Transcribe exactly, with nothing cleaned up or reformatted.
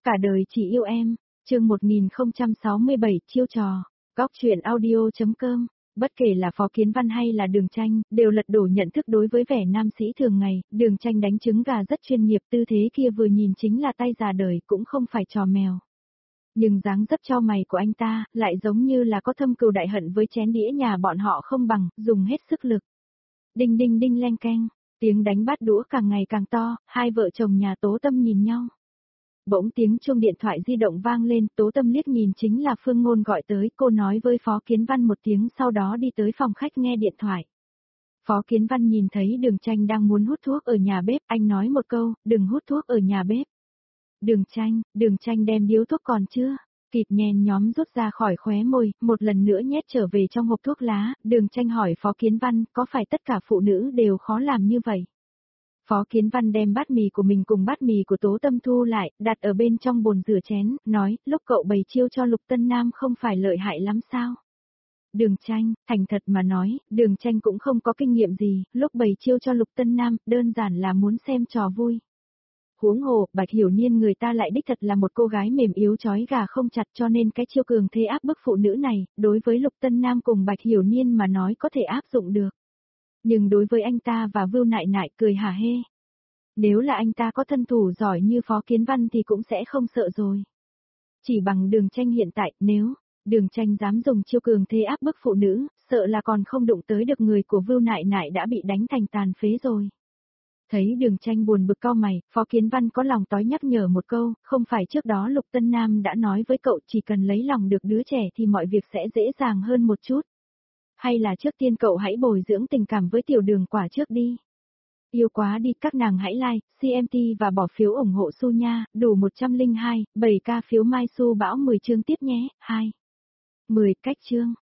Cả đời chỉ yêu em, chương một nghìn không trăm sáu mươi bảy chiêu trò, góc truyện audio.com. Bất kể là Phó Kiến Văn hay là Đường Tranh, đều lật đổ nhận thức đối với vẻ nam sĩ thường ngày, Đường Tranh đánh trứng gà rất chuyên nghiệp, tư thế kia vừa nhìn chính là tay già đời, cũng không phải trò mèo. Nhưng dáng dấp cho mày của anh ta, lại giống như là có thâm cừu đại hận với chén đĩa nhà bọn họ không bằng, dùng hết sức lực. Đinh đinh đinh leng keng, tiếng đánh bát đũa càng ngày càng to, hai vợ chồng nhà Tố Tâm nhìn nhau. Bỗng tiếng chuông điện thoại di động vang lên, Tố Tâm liếc nhìn chính là Phương Ngôn gọi tới, cô nói với Phó Kiến Văn một tiếng sau đó đi tới phòng khách nghe điện thoại. Phó Kiến Văn nhìn thấy Đường Tranh đang muốn hút thuốc ở nhà bếp, anh nói một câu, đừng hút thuốc ở nhà bếp. Đường Tranh, Đường Tranh đem điếu thuốc còn chưa? Kịp nhen nhóm rút ra khỏi khóe môi, một lần nữa nhét trở về trong hộp thuốc lá, Đường Tranh hỏi Phó Kiến Văn, có phải tất cả phụ nữ đều khó làm như vậy? Phó Kiến Văn đem bát mì của mình cùng bát mì của Tố Tâm thu lại, đặt ở bên trong bồn rửa chén, nói, lúc cậu bày chiêu cho Lục Tân Nam không phải lợi hại lắm sao? Đường Tranh, thành thật mà nói, Đường Tranh cũng không có kinh nghiệm gì, lúc bày chiêu cho Lục Tân Nam, đơn giản là muốn xem trò vui. Huống hồ, Bạch Hiểu Niên người ta lại đích thật là một cô gái mềm yếu chói gà không chặt, cho nên cái chiêu cường thế áp bức phụ nữ này, đối với Lục Tân Nam cùng Bạch Hiểu Niên mà nói có thể áp dụng được. Nhưng đối với anh ta và Vưu Nại Nại cười hả hê. Nếu là anh ta có thân thủ giỏi như Phó Kiến Văn thì cũng sẽ không sợ rồi. Chỉ bằng Đường Tranh hiện tại, nếu Đường Tranh dám dùng chiêu cường thế áp bức phụ nữ, sợ là còn không đụng tới được người của Vưu Nại Nại đã bị đánh thành tàn phế rồi. Thấy Đường Tranh buồn bực cau mày, Phó Kiến Văn có lòng tối nhắc nhở một câu, không phải trước đó Lục Tân Nam đã nói với cậu chỉ cần lấy lòng được đứa trẻ thì mọi việc sẽ dễ dàng hơn một chút. Hay là trước tiên cậu hãy bồi dưỡng tình cảm với tiểu Đường quả trước đi. Yêu quá đi, các nàng hãy like, xê em tê và bỏ phiếu ủng hộ Su nha, đủ một trăm lẻ hai, bảy k phiếu Mai Su Bão mười chương tiếp nhé, hai. mười cách chương.